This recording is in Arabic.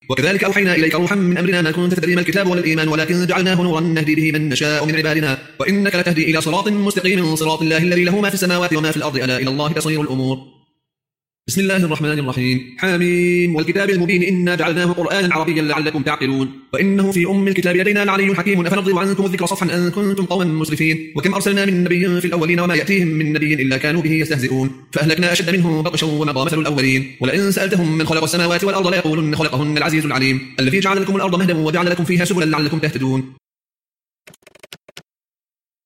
وكذلك أوحينا إليك روحا من أمرنا ما كنت تدري ما الكتاب ولا الإيمان ولكن جعلناه نورا نهدي به من نشاء من عبادنا وإنك لتهدي إلى صراط مستقيم صراط الله الذي له ما في السماوات وما في الأرض ألا إلى الله تصير الأمور. بسم الله الرحمن الرحيم. حميم والكتاب المبين إنا جعلناه قرآنا عربيا لعلكم تعقلون وإنه في أم الكتاب لدينا لعلي حكيم أفنضرب عنكم الذكر صفحا أن كنتم قوما مسرفين وكم أرسلنا من نبي في الأولين وما يأتيهم من نبي إلا كانوا به يستهزئون فأهلكنا أشد منه بطشا ومضى مثل الأولين ولئن سألتهم من خلق السماوات والأرض ليقولن خلقهن العزيز العليم الذي جعل لكم الأرض مهدا وجعل لكم فيها سبلا لعلكم تهتدون.